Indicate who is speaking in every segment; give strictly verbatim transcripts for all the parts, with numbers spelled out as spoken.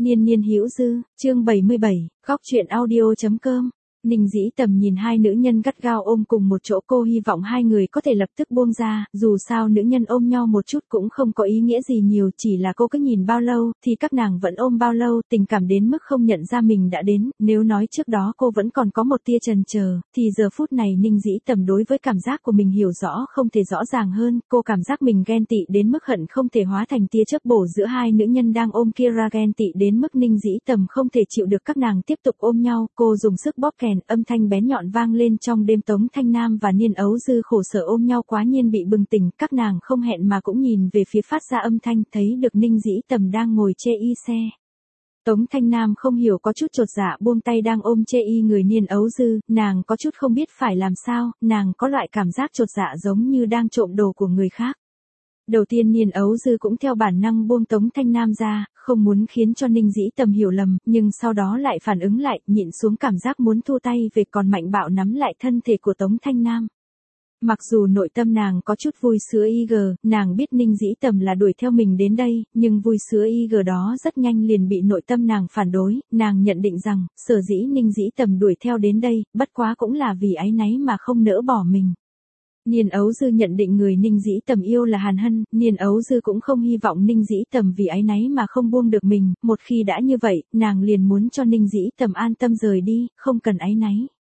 Speaker 1: Niên niên hữu dư, chương bảy mươi bảy, góc truyện audio chấm com. Ninh Dĩ Tầm nhìn hai nữ nhân gắt gao ôm cùng một chỗ, cô hy vọng hai người có thể lập tức buông ra, dù sao nữ nhân ôm nhau một chút cũng không có ý nghĩa gì nhiều, chỉ là cô cứ nhìn bao lâu, thì các nàng vẫn ôm bao lâu, tình cảm đến mức không nhận ra mình đã đến, nếu nói trước đó cô vẫn còn có một tia chần chờ, thì giờ phút này Ninh Dĩ Tầm đối với cảm giác của mình hiểu rõ không thể rõ ràng hơn, cô cảm giác mình ghen tị đến mức hận không thể hóa thành tia chớp bổ giữa hai nữ nhân đang ôm kia ra, ghen tị đến mức Ninh Dĩ Tầm không thể chịu được các nàng tiếp tục ôm nhau, cô dùng sức bóp kèn, âm thanh bén nhọn vang lên trong đêm. Tống Thanh Nam và Niên Ấu Dư khổ sở ôm nhau quá nhiên bị bừng tỉnh, các nàng không hẹn mà cũng nhìn về phía phát ra âm thanh, thấy được Ninh Dĩ Tầm đang ngồi chê y xe. Tống Thanh Nam không hiểu có chút chột dạ buông tay đang ôm chê y người Niên Ấu Dư, nàng có chút không biết phải làm sao, nàng có loại cảm giác chột dạ giống như đang trộm đồ của người khác. Đầu tiên Niên Ấu Dư cũng theo bản năng buông Tống Thanh Nam ra, không muốn khiến cho Ninh Dĩ Tầm hiểu lầm, nhưng sau đó lại phản ứng lại, nhịn xuống cảm giác muốn thu tay về, còn mạnh bạo nắm lại thân thể của Tống Thanh Nam. Mặc dù nội tâm nàng có chút vui sướng y gờ, nàng biết Ninh Dĩ Tầm là đuổi theo mình đến đây, nhưng vui sướng y gờ đó rất nhanh liền bị nội tâm nàng phản đối, nàng nhận định rằng, sở dĩ Ninh Dĩ Tầm đuổi theo đến đây, bất quá cũng là vì áy náy mà không nỡ bỏ mình. Niên Ấu Dư nhận định người Ninh Dĩ Tầm yêu là Hàn Hân, Niên Ấu Dư cũng không hy vọng Ninh Dĩ Tầm vì áy náy mà không buông được mình, một khi đã như vậy, nàng liền muốn cho Ninh Dĩ Tầm an tâm rời đi, không cần áy náy.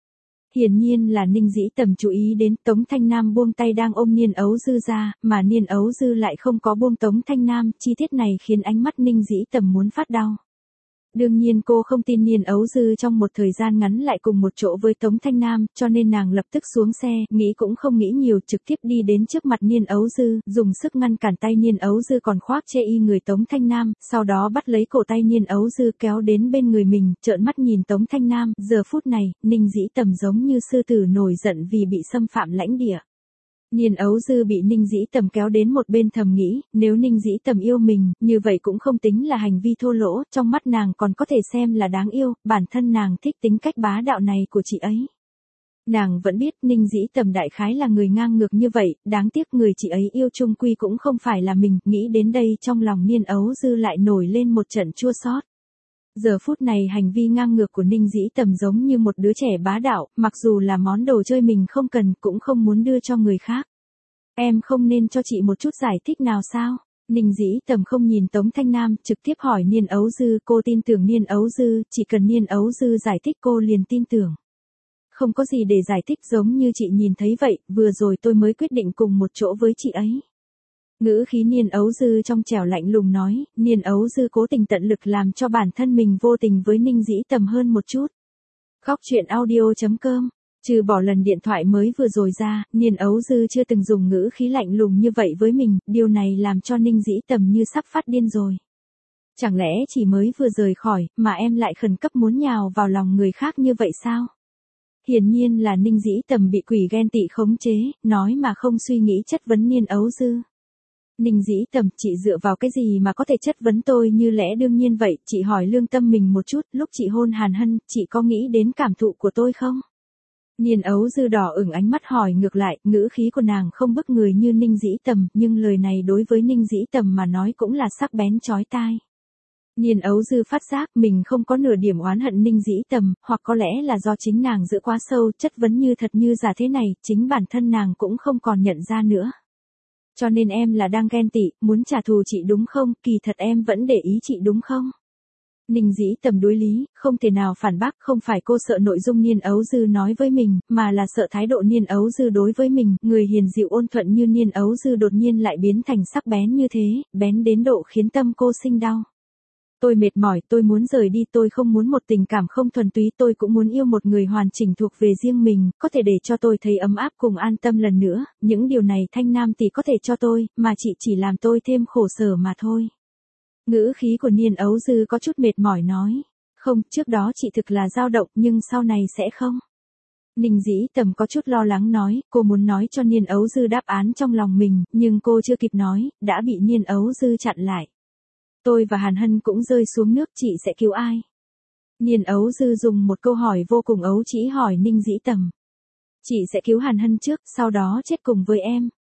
Speaker 1: Hiển nhiên là Ninh Dĩ Tầm chú ý đến Tống Thanh Nam buông tay đang ôm Niên Ấu Dư ra, mà Niên Ấu Dư lại không có buông Tống Thanh Nam, chi tiết này khiến ánh mắt Ninh Dĩ Tầm muốn phát đau. Đương nhiên cô không tin Niên Ấu Dư trong một thời gian ngắn lại cùng một chỗ với Tống Thanh Nam, cho nên nàng lập tức xuống xe, nghĩ cũng không nghĩ nhiều, trực tiếp đi đến trước mặt Niên Ấu Dư, dùng sức ngăn cản tay Niên Ấu Dư còn khoác chê y người Tống Thanh Nam, sau đó bắt lấy cổ tay Niên Ấu Dư kéo đến bên người mình, trợn mắt nhìn Tống Thanh Nam, giờ phút này, Ninh Dĩ Tầm giống như sư tử nổi giận vì bị xâm phạm lãnh địa. Niên Ấu Dư bị Ninh Dĩ Tầm kéo đến một bên thầm nghĩ, nếu Ninh Dĩ Tầm yêu mình, như vậy cũng không tính là hành vi thô lỗ, trong mắt nàng còn có thể xem là đáng yêu, bản thân nàng thích tính cách bá đạo này của chị ấy. Nàng vẫn biết Ninh Dĩ Tầm đại khái là người ngang ngược như vậy, đáng tiếc người chị ấy yêu chung quy cũng không phải là mình, nghĩ đến đây trong lòng Niên Ấu Dư lại nổi lên một trận chua xót. Giờ phút này hành vi ngang ngược của Ninh Dĩ Tầm giống như một đứa trẻ bá đạo, mặc dù là món đồ chơi mình không cần cũng không muốn đưa cho người khác. Em không nên cho chị một chút giải thích nào sao? Ninh Dĩ Tầm không nhìn Tống Thanh Nam, trực tiếp hỏi Niên Ấu Dư, cô tin tưởng Niên Ấu Dư, chỉ cần Niên Ấu Dư giải thích cô liền tin tưởng. Không có gì để giải thích, giống như chị nhìn thấy vậy, vừa rồi tôi mới quyết định cùng một chỗ với chị ấy. Ngữ khí Niên Ấu Dư trong trẻo lạnh lùng nói, Niên Ấu Dư cố tình tận lực làm cho bản thân mình vô tình với Ninh Dĩ Tầm hơn một chút. Góc truyện audio chấm com. Trừ bỏ lần điện thoại mới vừa rồi ra, Niên Ấu Dư chưa từng dùng ngữ khí lạnh lùng như vậy với mình, điều này làm cho Ninh Dĩ Tầm như sắp phát điên rồi. Chẳng lẽ chỉ mới vừa rời khỏi, mà em lại khẩn cấp muốn nhào vào lòng người khác như vậy sao? Hiển nhiên là Ninh Dĩ Tầm bị quỷ ghen tị khống chế, nói mà không suy nghĩ chất vấn Niên Ấu Dư. Ninh Dĩ Tầm, chị dựa vào cái gì mà có thể chất vấn tôi, như lẽ đương nhiên vậy, chị hỏi lương tâm mình một chút, lúc chị hôn Hàn Hân, chị có nghĩ đến cảm thụ của tôi không? Niên Ấu Dư đỏ ửng ánh mắt hỏi ngược lại, ngữ khí của nàng không bức người như Ninh Dĩ Tầm, nhưng lời này đối với Ninh Dĩ Tầm mà nói cũng là sắc bén chói tai. Niên Ấu Dư phát giác mình không có nửa điểm oán hận Ninh Dĩ Tầm, hoặc có lẽ là do chính nàng giữ quá sâu, chất vấn như thật như giả thế này, chính bản thân nàng cũng không còn nhận ra nữa. Cho nên em là đang ghen tị, muốn trả thù chị đúng không, kỳ thật em vẫn để ý chị đúng không? Ninh Dĩ Tầm đối lý, không thể nào phản bác, không phải cô sợ nội dung Niên Ấu Dư nói với mình, mà là sợ thái độ Niên Ấu Dư đối với mình, người hiền dịu ôn thuận như Niên Ấu Dư đột nhiên lại biến thành sắc bén như thế, bén đến độ khiến tâm cô sinh đau. Tôi mệt mỏi, tôi muốn rời đi, tôi không muốn một tình cảm không thuần túy, tôi cũng muốn yêu một người hoàn chỉnh thuộc về riêng mình, có thể để cho tôi thấy ấm áp cùng an tâm lần nữa, những điều này Thanh Nam tỷ có thể cho tôi, mà chị chỉ làm tôi thêm khổ sở mà thôi. Ngữ khí của Niên Ấu Dư có chút mệt mỏi nói, không, trước đó chị thực là dao động, nhưng sau này sẽ không. Ninh Dĩ Tầm có chút lo lắng nói, cô muốn nói cho Niên Ấu Dư đáp án trong lòng mình, nhưng cô chưa kịp nói, đã bị Niên Ấu Dư chặn lại. Tôi và Hàn Hân cũng rơi xuống nước, chị sẽ cứu ai? Niên Ấu Dư dùng một câu hỏi vô cùng ấu trĩ hỏi Ninh Dĩ Tầm. Chị sẽ cứu Hàn Hân trước, sau đó chết cùng với em.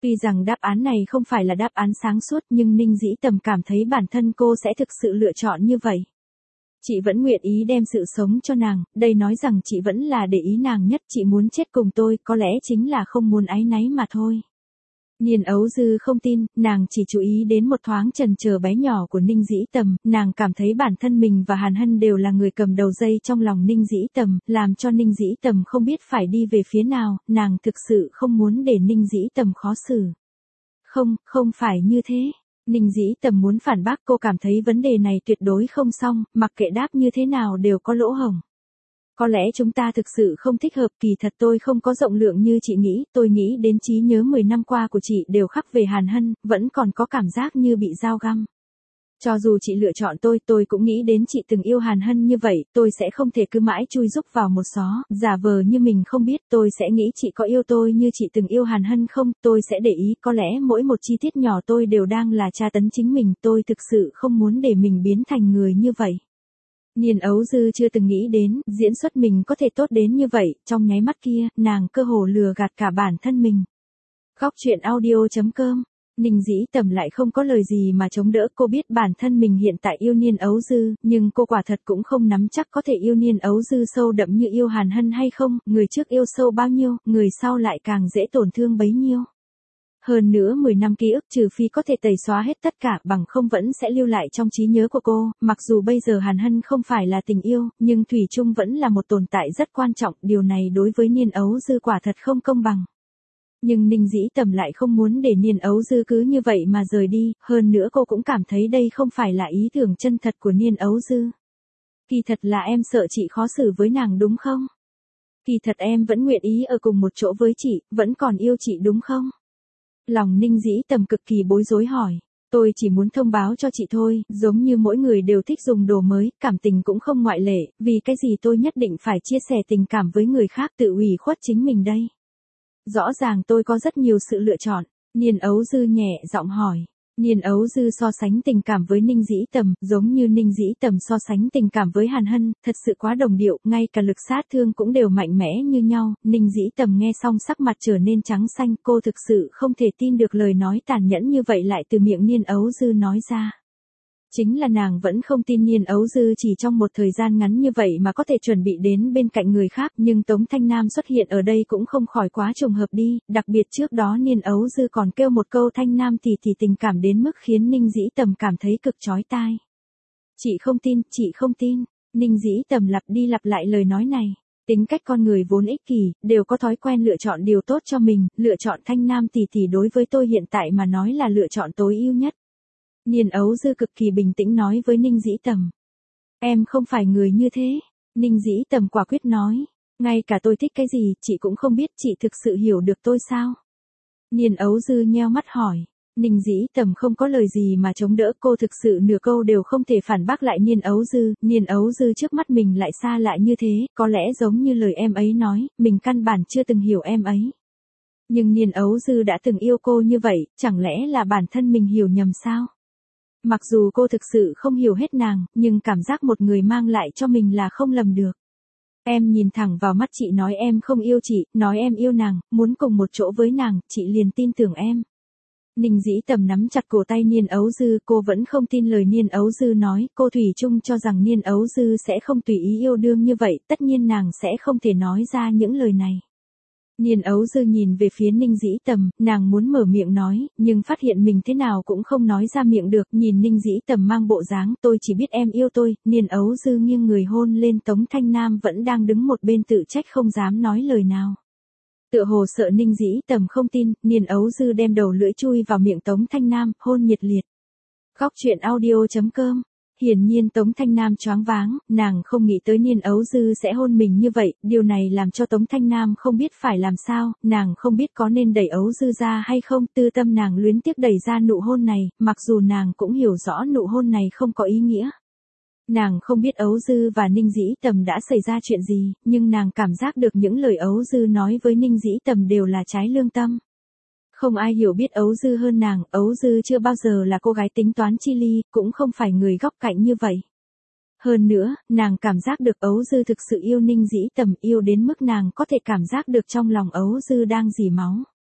Speaker 1: Tuy rằng đáp án này không phải là đáp án sáng suốt nhưng Ninh Dĩ Tầm cảm thấy bản thân cô sẽ thực sự lựa chọn như vậy. Chị vẫn nguyện ý đem sự sống cho nàng, đây nói rằng chị vẫn là để ý nàng nhất, chị muốn chết cùng tôi, có lẽ chính là không muốn áy náy mà thôi. Niên Ấu Dư không tin, nàng chỉ chú ý đến một thoáng chần chờ bé nhỏ của Ninh Dĩ Tầm, nàng cảm thấy bản thân mình và Hàn Hân đều là người cầm đầu dây trong lòng Ninh Dĩ Tầm, làm cho Ninh Dĩ Tầm không biết phải đi về phía nào, nàng thực sự không muốn để Ninh Dĩ Tầm khó xử. Không, không phải như thế. Ninh Dĩ Tầm muốn phản bác, cô cảm thấy vấn đề này tuyệt đối không xong, mặc kệ đáp như thế nào đều có lỗ hổng. Có lẽ chúng ta thực sự không thích hợp, kỳ thật tôi không có rộng lượng như chị nghĩ, tôi nghĩ đến trí nhớ mười năm qua của chị đều khắc về Hàn Hân, vẫn còn có cảm giác như bị dao găm. Cho dù chị lựa chọn tôi, tôi cũng nghĩ đến chị từng yêu Hàn Hân như vậy, tôi sẽ không thể cứ mãi chui rúc vào một xó, giả vờ như mình không biết, tôi sẽ nghĩ chị có yêu tôi như chị từng yêu Hàn Hân không, tôi sẽ để ý, có lẽ mỗi một chi tiết nhỏ tôi đều đang là tra tấn chính mình, tôi thực sự không muốn để mình biến thành người như vậy. Niên Ấu Dư chưa từng nghĩ đến, diễn xuất mình có thể tốt đến như vậy, trong nháy mắt kia, nàng cơ hồ lừa gạt cả bản thân mình. Góc truyện audio chấm com. Ninh Dĩ Tầm lại không có lời gì mà chống đỡ, cô biết bản thân mình hiện tại yêu Niên Ấu Dư, nhưng cô quả thật cũng không nắm chắc có thể yêu Niên Ấu Dư sâu đậm như yêu Hàn Hân hay không, người trước yêu sâu bao nhiêu, người sau lại càng dễ tổn thương bấy nhiêu. Hơn nữa mười năm ký ức trừ phi có thể tẩy xóa hết tất cả, bằng không vẫn sẽ lưu lại trong trí nhớ của cô, mặc dù bây giờ Hàn Hân không phải là tình yêu, nhưng Thủy chung vẫn là một tồn tại rất quan trọng, điều này đối với Niên Ấu Dư quả thật không công bằng. Nhưng Ninh Dĩ Tầm lại không muốn để Niên Ấu Dư cứ như vậy mà rời đi, hơn nữa cô cũng cảm thấy đây không phải là ý tưởng chân thật của Niên Ấu Dư. Kỳ thật là em sợ chị khó xử với nàng đúng không? Kỳ thật em vẫn nguyện ý ở cùng một chỗ với chị, vẫn còn yêu chị đúng không? Lòng Ninh Dĩ Tầm cực kỳ bối rối hỏi. Tôi chỉ muốn thông báo cho chị thôi, giống như mỗi người đều thích dùng đồ mới, cảm tình cũng không ngoại lệ, vì cái gì tôi nhất định phải chia sẻ tình cảm với người khác, tự ủy khuất chính mình đây. Rõ ràng tôi có rất nhiều sự lựa chọn. Niên Ấu Dư nhẹ giọng hỏi. Niên Ấu Dư so sánh tình cảm với Ninh Dĩ Tầm, giống như Ninh Dĩ Tầm so sánh tình cảm với Hàn Hân, thật sự quá đồng điệu, ngay cả lực sát thương cũng đều mạnh mẽ như nhau. Ninh Dĩ Tầm nghe xong sắc mặt trở nên trắng xanh, cô thực sự không thể tin được lời nói tàn nhẫn như vậy lại từ miệng Niên Ấu Dư nói ra. Chính là nàng vẫn không tin Niên Ấu Dư chỉ trong một thời gian ngắn như vậy mà có thể chuẩn bị đến bên cạnh người khác, nhưng Tống Thanh Nam xuất hiện ở đây cũng không khỏi quá trùng hợp đi, đặc biệt trước đó Niên Ấu Dư còn kêu một câu Thanh Nam thì thì tình cảm đến mức khiến Ninh Dĩ Tầm cảm thấy cực chói tai. Chị không tin, chị không tin, Ninh Dĩ Tầm lặp đi lặp lại lời nói này. Tính cách con người vốn ích kỷ, đều có thói quen lựa chọn điều tốt cho mình, lựa chọn Thanh Nam thì thì đối với tôi hiện tại mà nói là lựa chọn tối ưu nhất. Niên Ấu Dư cực kỳ bình tĩnh nói với Ninh Dĩ Tầm. Em không phải người như thế. Ninh Dĩ Tầm quả quyết nói. Ngay cả tôi thích cái gì, chị cũng không biết, chị thực sự hiểu được tôi sao? Niên Ấu Dư nheo mắt hỏi. Ninh Dĩ Tầm không có lời gì mà chống đỡ, cô thực sự nửa câu đều không thể phản bác lại Niên Ấu Dư. Niên Ấu Dư trước mắt mình lại xa lạ như thế, có lẽ giống như lời em ấy nói, mình căn bản chưa từng hiểu em ấy. Nhưng Niên Ấu Dư đã từng yêu cô như vậy, chẳng lẽ là bản thân mình hiểu nhầm sao? Mặc dù cô thực sự không hiểu hết nàng, nhưng cảm giác một người mang lại cho mình là không lầm được. Em nhìn thẳng vào mắt chị nói em không yêu chị, nói em yêu nàng, muốn cùng một chỗ với nàng, chị liền tin tưởng em. Ninh Dĩ Tầm nắm chặt cổ tay Niên Ấu Dư, cô vẫn không tin lời Niên Ấu Dư nói, cô thủy chung cho rằng Niên Ấu Dư sẽ không tùy ý yêu đương như vậy, tất nhiên nàng sẽ không thể nói ra những lời này. Niên Ấu Dư nhìn về phía Ninh Dĩ Tầm, nàng muốn mở miệng nói, nhưng phát hiện mình thế nào cũng không nói ra miệng được, nhìn Ninh Dĩ Tầm mang bộ dáng, tôi chỉ biết em yêu tôi, Niên Ấu Dư nghiêng người hôn lên Tống Thanh Nam vẫn đang đứng một bên tự trách không dám nói lời nào. Tựa hồ sợ Ninh Dĩ Tầm không tin, Niên Ấu Dư đem đầu lưỡi chui vào miệng Tống Thanh Nam, hôn nhiệt liệt. Góc truyện audio chấm com. Hiển nhiên Tống Thanh Nam choáng váng, nàng không nghĩ tới Niên Ấu Dư sẽ hôn mình như vậy, điều này làm cho Tống Thanh Nam không biết phải làm sao, nàng không biết có nên đẩy Ấu Dư ra hay không, tư tâm nàng luyến tiếc đẩy ra nụ hôn này, mặc dù nàng cũng hiểu rõ nụ hôn này không có ý nghĩa. Nàng không biết Ấu Dư và Ninh Dĩ Tầm đã xảy ra chuyện gì, nhưng nàng cảm giác được những lời Ấu Dư nói với Ninh Dĩ Tầm đều là trái lương tâm. Không ai hiểu biết Ấu Dư hơn nàng, Ấu Dư chưa bao giờ là cô gái tính toán chi ly, cũng không phải người góc cạnh như vậy. Hơn nữa, nàng cảm giác được Ấu Dư thực sự yêu Ninh Dĩ Tầm, yêu đến mức nàng có thể cảm giác được trong lòng Ấu Dư đang rỉ máu.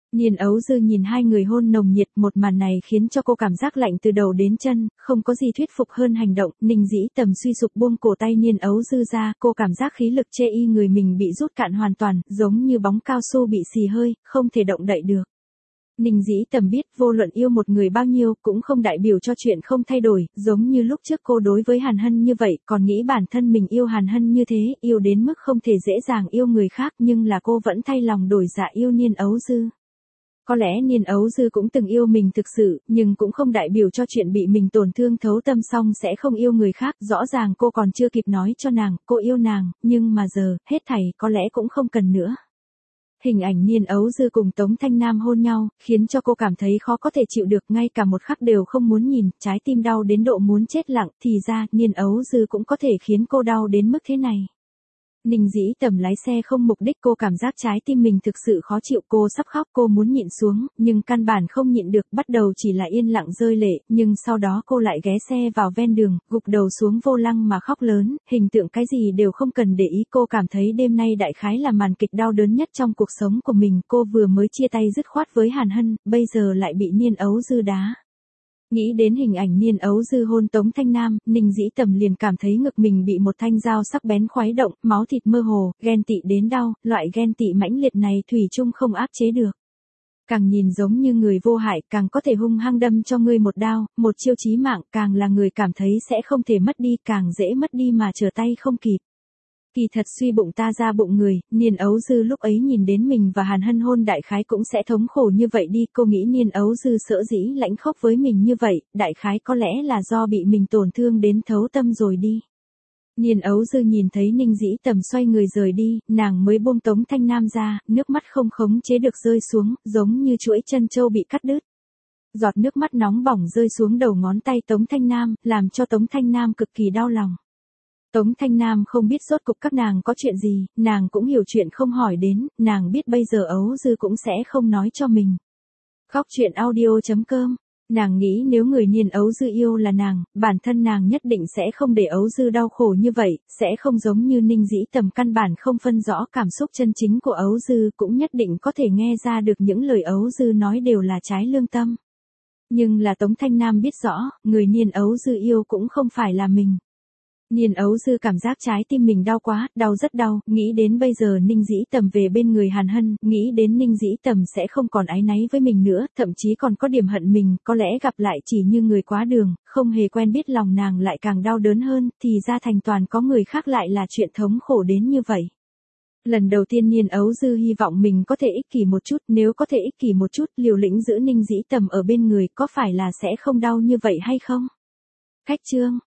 Speaker 1: Niên Ấu Dư nhìn hai người hôn nồng nhiệt, một màn này khiến cho cô cảm giác lạnh từ đầu đến chân, không có gì thuyết phục hơn hành động. Ninh Dĩ Tầm suy sụp buông cổ tay Niên Ấu Dư ra, cô cảm giác khí lực chê y người mình bị rút cạn hoàn toàn, giống như bóng cao su bị xì hơi, không thể động đậy được. Ninh Dĩ Tầm biết vô luận yêu một người bao nhiêu cũng không đại biểu cho chuyện không thay đổi, giống như lúc trước cô đối với Hàn Hân như vậy, còn nghĩ bản thân mình yêu Hàn Hân như thế, yêu đến mức không thể dễ dàng yêu người khác, nhưng là cô vẫn thay lòng đổi dạ yêu Niên Ấu Dư. Có lẽ Niên Ấu Dư cũng từng yêu mình thực sự, nhưng cũng không đại biểu cho chuyện bị mình tổn thương thấu tâm xong sẽ không yêu người khác. Rõ ràng cô còn chưa kịp nói cho nàng, cô yêu nàng, nhưng mà giờ, hết thảy có lẽ cũng không cần nữa. Hình ảnh Niên Ấu Dư cùng Tống Thanh Nam hôn nhau, khiến cho cô cảm thấy khó có thể chịu được, ngay cả một khắc đều không muốn nhìn, trái tim đau đến độ muốn chết lặng, thì ra, Niên Ấu Dư cũng có thể khiến cô đau đến mức thế này. Ninh Dĩ Tầm lái xe không mục đích, cô cảm giác trái tim mình thực sự khó chịu, cô sắp khóc, cô muốn nhịn xuống, nhưng căn bản không nhịn được, bắt đầu chỉ là yên lặng rơi lệ, nhưng sau đó cô lại ghé xe vào ven đường, gục đầu xuống vô lăng mà khóc lớn, hình tượng cái gì đều không cần để ý, cô cảm thấy đêm nay đại khái là màn kịch đau đớn nhất trong cuộc sống của mình, cô vừa mới chia tay dứt khoát với Hàn Hân, bây giờ lại bị Niên Ấu Dư đá. Nghĩ đến hình ảnh Niên Ấu Dư hôn Tống Thanh Nam, Ninh Dĩ Tầm liền cảm thấy ngực mình bị một thanh dao sắc bén khoái động, máu thịt mơ hồ, ghen tị đến đau, loại ghen tị mãnh liệt này thủy chung không áp chế được. Càng nhìn giống như người vô hại, càng có thể hung hăng đâm cho ngươi một đao, một chiêu chí mạng, càng là người cảm thấy sẽ không thể mất đi, càng dễ mất đi mà trở tay không kịp. Kỳ thật suy bụng ta ra bụng người, Niên Ấu Dư lúc ấy nhìn đến mình và Hàn Hân hôn đại khái cũng sẽ thống khổ như vậy đi, cô nghĩ Niên Ấu Dư sở dĩ lãnh khóc với mình như vậy, đại khái có lẽ là do bị mình tổn thương đến thấu tâm rồi đi. Niên Ấu Dư nhìn thấy Ninh Dĩ Tầm xoay người rời đi, nàng mới buông Tống Thanh Nam ra, nước mắt không khống chế được rơi xuống, giống như chuỗi chân châu bị cắt đứt. Giọt nước mắt nóng bỏng rơi xuống đầu ngón tay Tống Thanh Nam, làm cho Tống Thanh Nam cực kỳ đau lòng. Tống Thanh Nam không biết rốt cục các nàng có chuyện gì, nàng cũng hiểu chuyện không hỏi đến, nàng biết bây giờ Ấu Dư cũng sẽ không nói cho mình. Khóc chuyện audio chấm com, nàng nghĩ nếu người Niên Ấu Dư yêu là nàng, bản thân nàng nhất định sẽ không để Ấu Dư đau khổ như vậy, sẽ không giống như Ninh Dĩ Tầm căn bản không phân rõ cảm xúc chân chính của Ấu Dư, cũng nhất định có thể nghe ra được những lời Ấu Dư nói đều là trái lương tâm. Nhưng là Tống Thanh Nam biết rõ, người Niên Ấu Dư yêu cũng không phải là mình. Niên Ấu Dư cảm giác trái tim mình đau quá, đau rất đau, nghĩ đến bây giờ Ninh Dĩ Tầm về bên người Hàn Hân, nghĩ đến Ninh Dĩ Tầm sẽ không còn áy náy với mình nữa, thậm chí còn có điểm hận mình, có lẽ gặp lại chỉ như người quá đường, không hề quen biết lòng nàng lại càng đau đớn hơn, thì ra thành toàn có người khác lại là chuyện thống khổ đến như vậy. Lần đầu tiên Niên Ấu Dư hy vọng mình có thể ích kỷ một chút, nếu có thể ích kỷ một chút, liều lĩnh giữ Ninh Dĩ Tầm ở bên người, có phải là sẽ không đau như vậy hay không? Khách chương